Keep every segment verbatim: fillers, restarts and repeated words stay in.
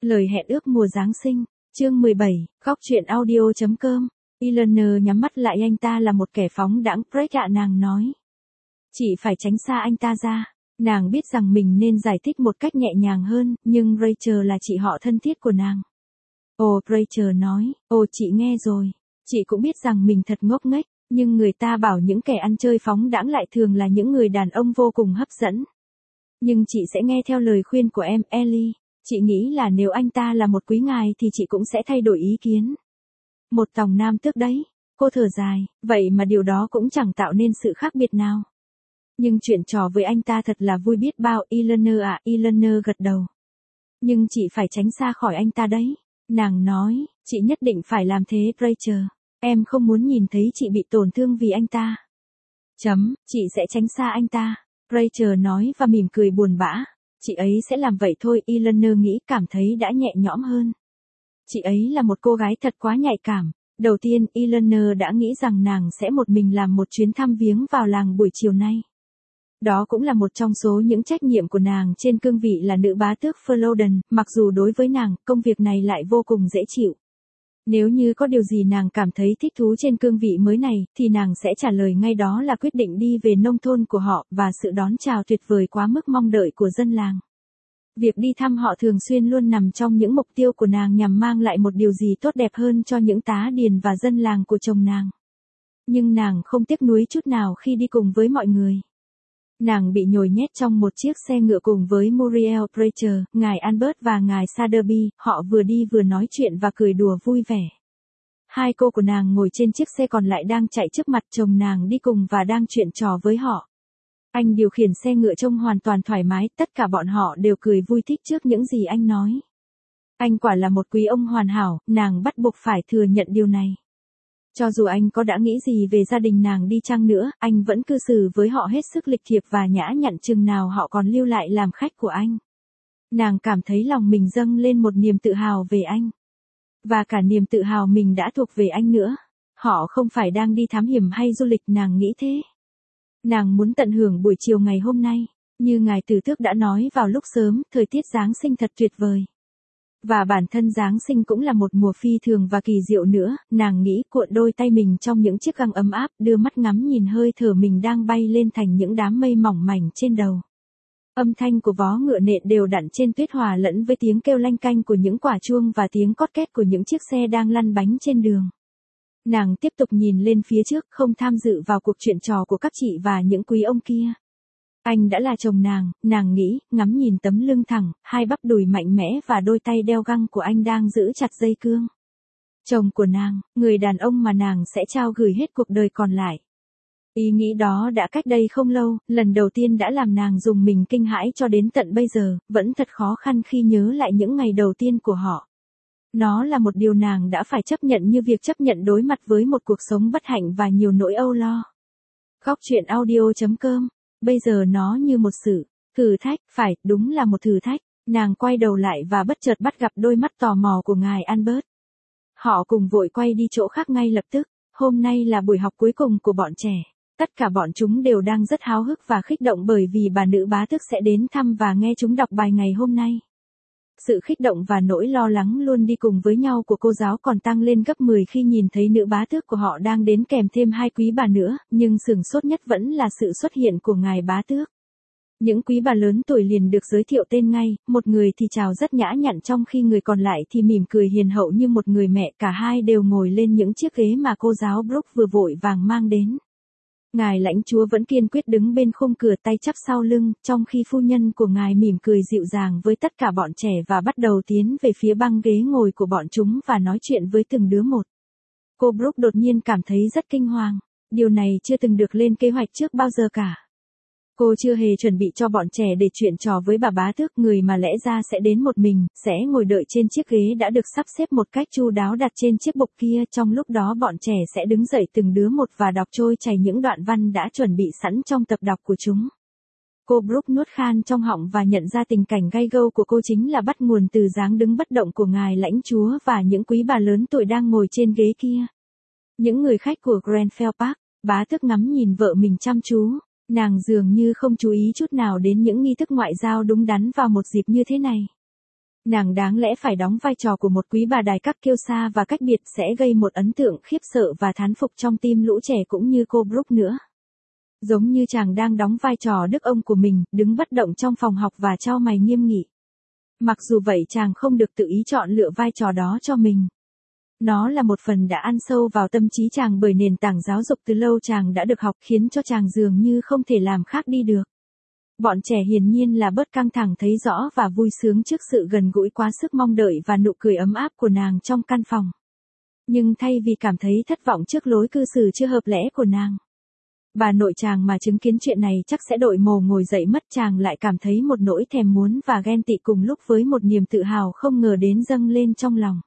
Lời hẹn ước mùa Giáng sinh, chương mười bảy, góc truyện audio chấm com. Eleanor nhắm mắt lại, anh ta là một kẻ phóng đãng, Craig ạ, nàng nói. Chị phải tránh xa anh ta ra. Nàng biết rằng mình nên giải thích một cách nhẹ nhàng hơn, nhưng Rachel là chị họ thân thiết của nàng. Ồ, Rachel nói, ồ chị nghe rồi. Chị cũng biết rằng mình thật ngốc nghếch, nhưng người ta bảo những kẻ ăn chơi phóng đãng lại thường là những người đàn ông vô cùng hấp dẫn. Nhưng chị sẽ nghe theo lời khuyên của em, Ellie. Chị nghĩ là nếu anh ta là một quý ngài thì chị cũng sẽ thay đổi ý kiến. Một tòng nam tước đấy. Cô thở dài, vậy mà điều đó cũng chẳng tạo nên sự khác biệt nào. Nhưng chuyện trò với anh ta thật là vui biết bao, Eleanor ạ, Eleanor gật đầu. Nhưng chị phải tránh xa khỏi anh ta đấy. Nàng nói, chị nhất định phải làm thế, Rachel. Em không muốn nhìn thấy chị bị tổn thương vì anh ta. Chấm, chị sẽ tránh xa anh ta. Rachel nói và mỉm cười buồn bã. Chị ấy sẽ làm vậy thôi, Eleanor nghĩ, cảm thấy đã nhẹ nhõm hơn. Chị ấy là một cô gái thật quá nhạy cảm. Đầu tiên, Eleanor đã nghĩ rằng nàng sẽ một mình làm một chuyến thăm viếng vào làng buổi chiều nay. Đó cũng là một trong số những trách nhiệm của nàng trên cương vị là nữ bá tước Flodden, mặc dù đối với nàng, công việc này lại vô cùng dễ chịu. Nếu như có điều gì nàng cảm thấy thích thú trên cương vị mới này, thì nàng sẽ trả lời ngay đó là quyết định đi về nông thôn của họ, và sự đón chào tuyệt vời quá mức mong đợi của dân làng. Việc đi thăm họ thường xuyên luôn nằm trong những mục tiêu của nàng nhằm mang lại một điều gì tốt đẹp hơn cho những tá điền và dân làng của chồng nàng. Nhưng nàng không tiếc nuối chút nào khi đi cùng với mọi người. Nàng bị nhồi nhét trong một chiếc xe ngựa cùng với Muriel, Rachel, ngài Albert và ngài Sotheby, họ vừa đi vừa nói chuyện và cười đùa vui vẻ. Hai cô của nàng ngồi trên chiếc xe còn lại đang chạy trước mặt, chồng nàng đi cùng và đang chuyện trò với họ. Anh điều khiển xe ngựa trông hoàn toàn thoải mái, tất cả bọn họ đều cười vui thích trước những gì anh nói. Anh quả là một quý ông hoàn hảo, nàng bắt buộc phải thừa nhận điều này. Cho dù anh có đã nghĩ gì về gia đình nàng đi chăng nữa, anh vẫn cư xử với họ hết sức lịch thiệp và nhã nhặn chừng nào họ còn lưu lại làm khách của anh. Nàng cảm thấy lòng mình dâng lên một niềm tự hào về anh. Và cả niềm tự hào mình đã thuộc về anh nữa. Họ không phải đang đi thám hiểm hay du lịch, nàng nghĩ thế. Nàng muốn tận hưởng buổi chiều ngày hôm nay. Như ngài Tử Tước đã nói vào lúc sớm, thời tiết Giáng sinh thật tuyệt vời. Và bản thân Giáng sinh cũng là một mùa phi thường và kỳ diệu nữa, nàng nghĩ, cuộn đôi tay mình trong những chiếc găng ấm áp, đưa mắt ngắm nhìn hơi thở mình đang bay lên thành những đám mây mỏng mảnh trên đầu. Âm thanh của vó ngựa nện đều đặn trên tuyết hòa lẫn với tiếng kêu lanh canh của những quả chuông và tiếng cót két của những chiếc xe đang lăn bánh trên đường. Nàng tiếp tục nhìn lên phía trước, không tham dự vào cuộc chuyện trò của các chị và những quý ông kia. Anh đã là chồng nàng, nàng nghĩ, ngắm nhìn tấm lưng thẳng, hai bắp đùi mạnh mẽ và đôi tay đeo găng của anh đang giữ chặt dây cương. Chồng của nàng, người đàn ông mà nàng sẽ trao gửi hết cuộc đời còn lại. Ý nghĩ đó đã cách đây không lâu, lần đầu tiên đã làm nàng dùng mình kinh hãi cho đến tận bây giờ, vẫn thật khó khăn khi nhớ lại những ngày đầu tiên của họ. Nó là một điều nàng đã phải chấp nhận như việc chấp nhận đối mặt với một cuộc sống bất hạnh và nhiều nỗi âu lo. Góc truyện audio chấm com. Bây giờ nó như một sự thử thách, phải, đúng là một thử thách. Nàng quay đầu lại và bất chợt bắt gặp đôi mắt tò mò của ngài Albert. Họ cùng vội quay đi chỗ khác ngay lập tức. Hôm nay là buổi học cuối cùng của bọn trẻ. Tất cả bọn chúng đều đang rất háo hức và kích động bởi vì bà nữ bá tước sẽ đến thăm và nghe chúng đọc bài ngày hôm nay. Sự kích động và nỗi lo lắng luôn đi cùng với nhau của cô giáo còn tăng lên gấp mười khi nhìn thấy nữ bá tước của họ đang đến kèm thêm hai quý bà nữa, nhưng sửng sốt nhất vẫn là sự xuất hiện của ngài bá tước. Những quý bà lớn tuổi liền được giới thiệu tên ngay, một người thì chào rất nhã nhặn trong khi người còn lại thì mỉm cười hiền hậu như một người mẹ, cả hai đều ngồi lên những chiếc ghế mà cô giáo Brooke vừa vội vàng mang đến. Ngài lãnh chúa vẫn kiên quyết đứng bên khung cửa tay chắp sau lưng, trong khi phu nhân của ngài mỉm cười dịu dàng với tất cả bọn trẻ và bắt đầu tiến về phía băng ghế ngồi của bọn chúng và nói chuyện với từng đứa một. Cô Brooke đột nhiên cảm thấy rất kinh hoàng. Điều này chưa từng được lên kế hoạch trước bao giờ cả. Cô chưa hề chuẩn bị cho bọn trẻ để chuyện trò với bà bá tước, người mà lẽ ra sẽ đến một mình, sẽ ngồi đợi trên chiếc ghế đã được sắp xếp một cách chu đáo đặt trên chiếc bục kia. Trong lúc đó bọn trẻ sẽ đứng dậy từng đứa một và đọc trôi chảy những đoạn văn đã chuẩn bị sẵn trong tập đọc của chúng. Cô Brooke nuốt khan trong họng và nhận ra tình cảnh gay gâu của cô chính là bắt nguồn từ dáng đứng bất động của ngài lãnh chúa và những quý bà lớn tuổi đang ngồi trên ghế kia. Những người khách của Grenfell Park, bá tước ngắm nhìn vợ mình chăm chú. Nàng dường như không chú ý chút nào đến những nghi thức ngoại giao đúng đắn vào một dịp như thế này. Nàng đáng lẽ phải đóng vai trò của một quý bà đài các kiêu sa và cách biệt sẽ gây một ấn tượng khiếp sợ và thán phục trong tim lũ trẻ cũng như cô Brooke nữa. Giống như chàng đang đóng vai trò đức ông của mình, đứng bất động trong phòng học và chau mày nghiêm nghị. Mặc dù vậy chàng không được tự ý chọn lựa vai trò đó cho mình. Nó là một phần đã ăn sâu vào tâm trí chàng bởi nền tảng giáo dục từ lâu chàng đã được học khiến cho chàng dường như không thể làm khác đi được. Bọn trẻ hiển nhiên là bớt căng thẳng thấy rõ và vui sướng trước sự gần gũi quá sức mong đợi và nụ cười ấm áp của nàng trong căn phòng. Nhưng thay vì cảm thấy thất vọng trước lối cư xử chưa hợp lẽ của nàng, bà nội chàng mà chứng kiến chuyện này chắc sẽ đội mồ ngồi dậy mất. Chàng lại cảm thấy một nỗi thèm muốn và ghen tị cùng lúc với một niềm tự hào không ngờ đến dâng lên trong lòng.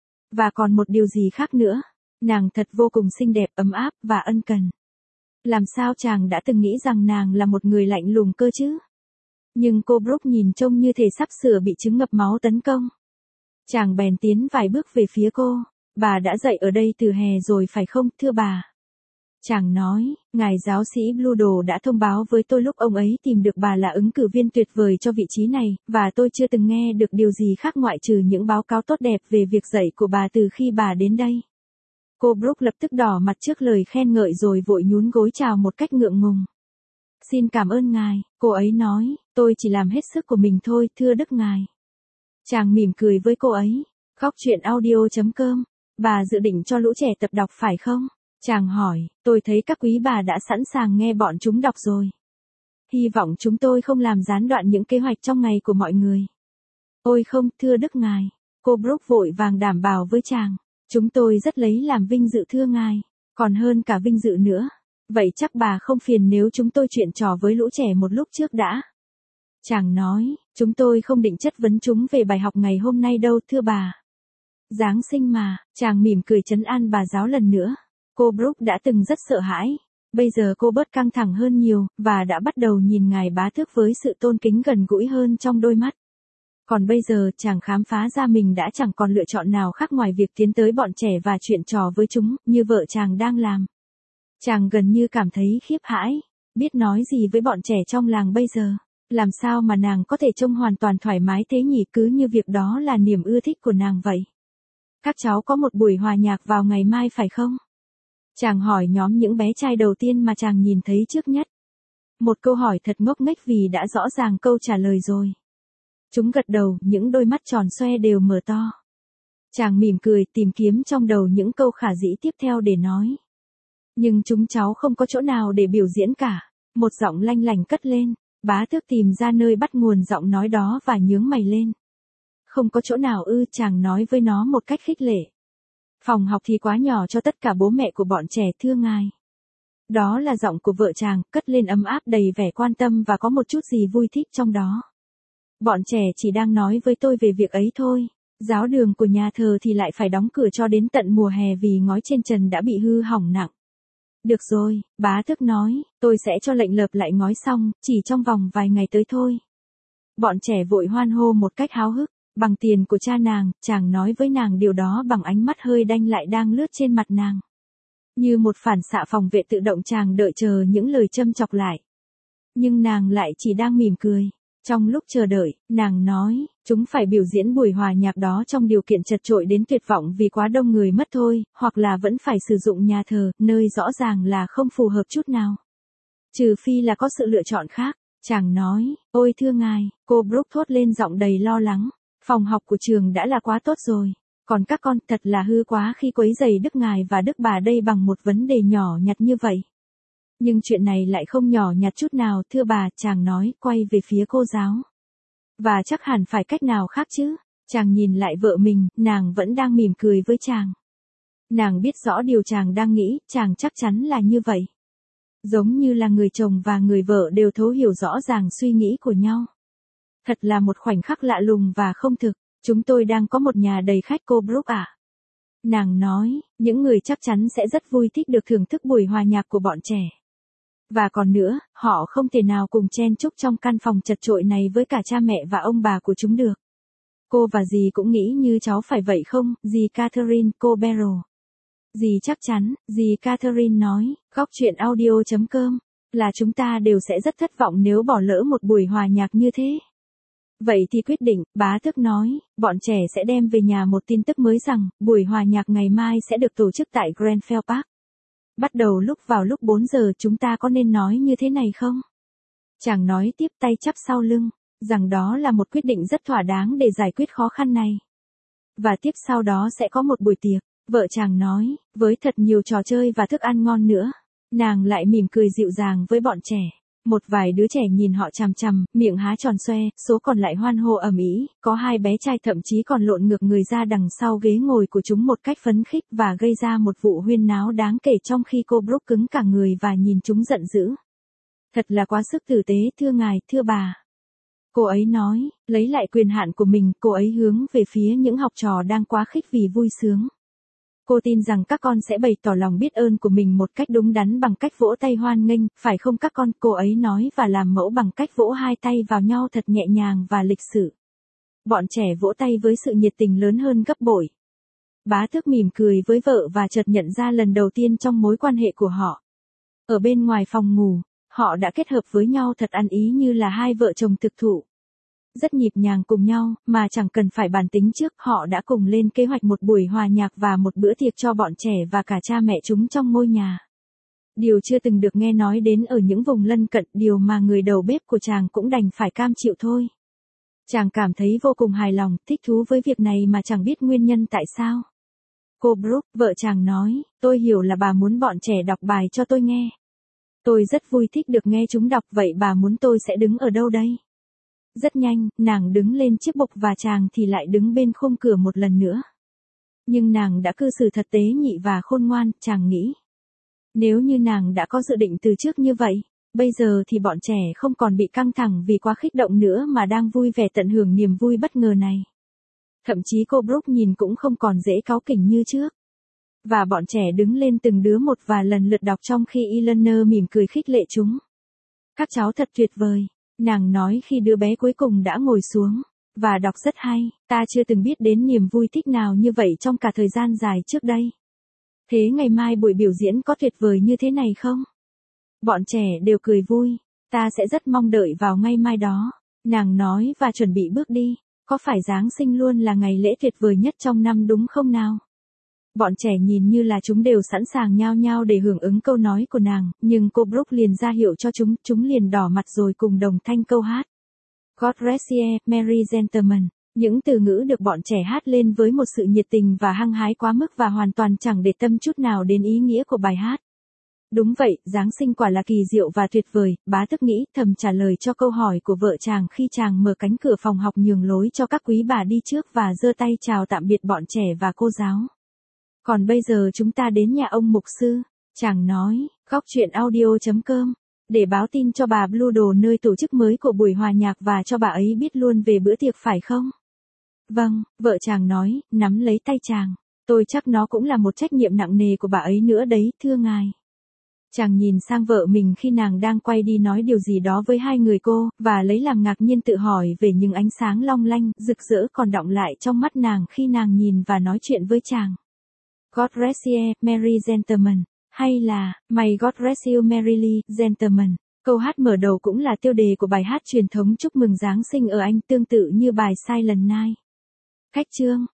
Và còn một điều gì khác nữa, nàng thật vô cùng xinh đẹp, ấm áp và ân cần. Làm sao chàng đã từng nghĩ rằng nàng là một người lạnh lùng cơ chứ? Nhưng cô Brooke nhìn trông như thể sắp sửa bị chứng ngập máu tấn công. Chàng bèn tiến vài bước về phía cô. Bà đã dậy ở đây từ hè rồi phải không, thưa bà? Chàng nói, ngài giáo sĩ Bludo đã thông báo với tôi lúc ông ấy tìm được bà là ứng cử viên tuyệt vời cho vị trí này, và tôi chưa từng nghe được điều gì khác ngoại trừ những báo cáo tốt đẹp về việc dạy của bà từ khi bà đến đây. Cô Brooke lập tức đỏ mặt trước lời khen ngợi rồi vội nhún gối chào một cách ngượng ngùng. Xin cảm ơn ngài, cô ấy nói, tôi chỉ làm hết sức của mình thôi, thưa đức ngài. Chàng mỉm cười với cô ấy. Góc truyện audio chấm com, bà dự định cho lũ trẻ tập đọc phải không? Chàng hỏi, tôi thấy các quý bà đã sẵn sàng nghe bọn chúng đọc rồi. Hy vọng chúng tôi không làm gián đoạn những kế hoạch trong ngày của mọi người. Ôi không, thưa đức ngài. Cô Brooke vội vàng đảm bảo với chàng. Chúng tôi rất lấy làm vinh dự thưa ngài, còn hơn cả vinh dự nữa. Vậy chắc bà không phiền nếu chúng tôi chuyện trò với lũ trẻ một lúc trước đã. Chàng nói, chúng tôi không định chất vấn chúng về bài học ngày hôm nay đâu thưa bà. Giáng sinh mà, chàng mỉm cười trấn an bà giáo lần nữa. Cô Brooke đã từng rất sợ hãi. Bây giờ cô bớt căng thẳng hơn nhiều, và đã bắt đầu nhìn ngài bá tước với sự tôn kính gần gũi hơn trong đôi mắt. Còn bây giờ chàng khám phá ra mình đã chẳng còn lựa chọn nào khác ngoài việc tiến tới bọn trẻ và chuyện trò với chúng, như vợ chàng đang làm. Chàng gần như cảm thấy khiếp hãi, biết nói gì với bọn trẻ trong làng bây giờ. Làm sao mà nàng có thể trông hoàn toàn thoải mái thế nhỉ, cứ như việc đó là niềm ưa thích của nàng vậy. Các cháu có một buổi hòa nhạc vào ngày mai phải không? Chàng hỏi nhóm những bé trai đầu tiên mà chàng nhìn thấy trước nhất. Một câu hỏi thật ngốc nghếch vì đã rõ ràng câu trả lời rồi. Chúng gật đầu, những đôi mắt tròn xoe đều mở to. Chàng mỉm cười tìm kiếm trong đầu những câu khả dĩ tiếp theo để nói. Nhưng chúng cháu không có chỗ nào để biểu diễn cả. Một giọng lanh lảnh cất lên, bá tước tìm ra nơi bắt nguồn giọng nói đó và nhướng mày lên. Không có chỗ nào ư, chàng nói với nó một cách khích lệ. Phòng học thì quá nhỏ cho tất cả bố mẹ của bọn trẻ thưa ngài. Đó là giọng của vợ chàng, cất lên ấm áp đầy vẻ quan tâm và có một chút gì vui thích trong đó. Bọn trẻ chỉ đang nói với tôi về việc ấy thôi. Giáo đường của nhà thờ thì lại phải đóng cửa cho đến tận mùa hè vì ngói trên trần đã bị hư hỏng nặng. Được rồi, bá tước nói, tôi sẽ cho lệnh lợp lại ngói xong, chỉ trong vòng vài ngày tới thôi. Bọn trẻ vội hoan hô một cách háo hức. Bằng tiền của cha nàng, chàng nói với nàng điều đó bằng ánh mắt hơi đanh lại đang lướt trên mặt nàng. Như một phản xạ phòng vệ tự động chàng đợi chờ những lời châm chọc lại. Nhưng nàng lại chỉ đang mỉm cười. Trong lúc chờ đợi, nàng nói, chúng phải biểu diễn buổi hòa nhạc đó trong điều kiện chật chội đến tuyệt vọng vì quá đông người mất thôi, hoặc là vẫn phải sử dụng nhà thờ, nơi rõ ràng là không phù hợp chút nào. Trừ phi là có sự lựa chọn khác, chàng nói, ôi thưa ngài, cô Brooke thốt lên giọng đầy lo lắng. Phòng học của trường đã là quá tốt rồi. Còn các con thật là hư quá khi quấy rầy đức ngài và đức bà đây bằng một vấn đề nhỏ nhặt như vậy. Nhưng chuyện này lại không nhỏ nhặt chút nào thưa bà, chàng nói, quay về phía cô giáo. Và chắc hẳn phải cách nào khác chứ. Chàng nhìn lại vợ mình, nàng vẫn đang mỉm cười với chàng. Nàng biết rõ điều chàng đang nghĩ, chàng chắc chắn là như vậy. Giống như là người chồng và người vợ đều thấu hiểu rõ ràng suy nghĩ của nhau. Thật là một khoảnh khắc lạ lùng và không thực. Chúng tôi đang có một nhà đầy khách cô Brooke ạ. À. Nàng nói, những người chắc chắn sẽ rất vui thích được thưởng thức buổi hòa nhạc của bọn trẻ. Và còn nữa, họ không thể nào cùng chen chúc trong căn phòng chật chội này với cả cha mẹ và ông bà của chúng được. Cô và dì cũng nghĩ như cháu phải vậy không, dì Catherine, cô Beryl. Dì chắc chắn, dì Catherine nói, góc truyện audio chấm com, là chúng ta đều sẽ rất thất vọng nếu bỏ lỡ một buổi hòa nhạc như thế. Vậy thì quyết định, bá tước nói, bọn trẻ sẽ đem về nhà một tin tức mới rằng, buổi hòa nhạc ngày mai sẽ được tổ chức tại Grenfell Park. Bắt đầu lúc vào lúc bốn giờ, chúng ta có nên nói như thế này không? Chàng nói tiếp, tay chắp sau lưng, rằng đó là một quyết định rất thỏa đáng để giải quyết khó khăn này. Và tiếp sau đó sẽ có một buổi tiệc, vợ chàng nói, với thật nhiều trò chơi và thức ăn ngon nữa. Nàng lại mỉm cười dịu dàng với bọn trẻ. Một vài đứa trẻ nhìn họ chằm chằm, miệng há tròn xoe, số còn lại hoan hô ầm ĩ, có hai bé trai thậm chí còn lộn ngược người ra đằng sau ghế ngồi của chúng một cách phấn khích và gây ra một vụ huyên náo đáng kể, trong khi cô Brooke cứng cả người và nhìn chúng giận dữ. Thật là quá sức tử tế, thưa ngài, thưa bà. Cô ấy nói, lấy lại quyền hạn của mình, cô ấy hướng về phía những học trò đang quá khích vì vui sướng. Cô tin rằng các con sẽ bày tỏ lòng biết ơn của mình một cách đúng đắn bằng cách vỗ tay hoan nghênh, phải không các con? Cô ấy nói và làm mẫu bằng cách vỗ hai tay vào nhau thật nhẹ nhàng và lịch sự. Bọn trẻ vỗ tay với sự nhiệt tình lớn hơn gấp bội. Bá tước mỉm cười với vợ và chợt nhận ra lần đầu tiên trong mối quan hệ của họ. Ở bên ngoài phòng ngủ, họ đã kết hợp với nhau thật ăn ý như là hai vợ chồng thực thụ. Rất nhịp nhàng cùng nhau, mà chẳng cần phải bàn tính trước, họ đã cùng lên kế hoạch một buổi hòa nhạc và một bữa tiệc cho bọn trẻ và cả cha mẹ chúng trong ngôi nhà. Điều chưa từng được nghe nói đến ở những vùng lân cận, điều mà người đầu bếp của chàng cũng đành phải cam chịu thôi. Chàng cảm thấy vô cùng hài lòng, thích thú với việc này mà chẳng biết nguyên nhân tại sao. Cô Brooke, vợ chàng nói, tôi hiểu là bà muốn bọn trẻ đọc bài cho tôi nghe. Tôi rất vui thích được nghe chúng đọc, vậy bà muốn tôi sẽ đứng ở đâu đây? Rất nhanh, nàng đứng lên chiếc bục và chàng thì lại đứng bên khung cửa một lần nữa. Nhưng nàng đã cư xử thật tế nhị và khôn ngoan, chàng nghĩ. Nếu như nàng đã có dự định từ trước như vậy, bây giờ thì bọn trẻ không còn bị căng thẳng vì quá kích động nữa mà đang vui vẻ tận hưởng niềm vui bất ngờ này. Thậm chí cô Brooke nhìn cũng không còn dễ cáu kỉnh như trước. Và bọn trẻ đứng lên từng đứa một và lần lượt đọc trong khi Eleanor mỉm cười khích lệ chúng. Các cháu thật tuyệt vời. Nàng nói khi đứa bé cuối cùng đã ngồi xuống, và đọc rất hay, ta chưa từng biết đến niềm vui thích nào như vậy trong cả thời gian dài trước đây. Thế ngày mai buổi biểu diễn có tuyệt vời như thế này không? Bọn trẻ đều cười vui, ta sẽ rất mong đợi vào ngay mai đó, nàng nói và chuẩn bị bước đi, có phải Giáng sinh luôn là ngày lễ tuyệt vời nhất trong năm đúng không nào? Bọn trẻ nhìn như là chúng đều sẵn sàng nhao nhao để hưởng ứng câu nói của nàng, nhưng cô Brooke liền ra hiệu cho chúng, chúng liền đỏ mặt rồi cùng đồng thanh câu hát. God rest ye, merry gentlemen. Những từ ngữ được bọn trẻ hát lên với một sự nhiệt tình và hăng hái quá mức và hoàn toàn chẳng để tâm chút nào đến ý nghĩa của bài hát. Đúng vậy, Giáng sinh quả là kỳ diệu và tuyệt vời, bá tước nghĩ thầm trả lời cho câu hỏi của vợ chàng khi chàng mở cánh cửa phòng học nhường lối cho các quý bà đi trước và giơ tay chào tạm biệt bọn trẻ và cô giáo. Còn bây giờ chúng ta đến nhà ông mục sư, chàng nói, góc chuyện audio chấm com, để báo tin cho bà Blue Đồ nơi tổ chức mới của buổi hòa nhạc và cho bà ấy biết luôn về bữa tiệc phải không? Vâng, vợ chàng nói, nắm lấy tay chàng, tôi chắc nó cũng là một trách nhiệm nặng nề của bà ấy nữa đấy, thưa ngài. Chàng nhìn sang vợ mình khi nàng đang quay đi nói điều gì đó với hai người cô, và lấy làm ngạc nhiên tự hỏi về những ánh sáng long lanh, rực rỡ còn đọng lại trong mắt nàng khi nàng nhìn và nói chuyện với chàng. God rest ye, merry gentlemen, hay là, May God rest you merrily, gentlemen. Câu hát mở đầu cũng là tiêu đề của bài hát truyền thống chúc mừng Giáng sinh ở Anh, tương tự như bài Silent Night. Khách chương.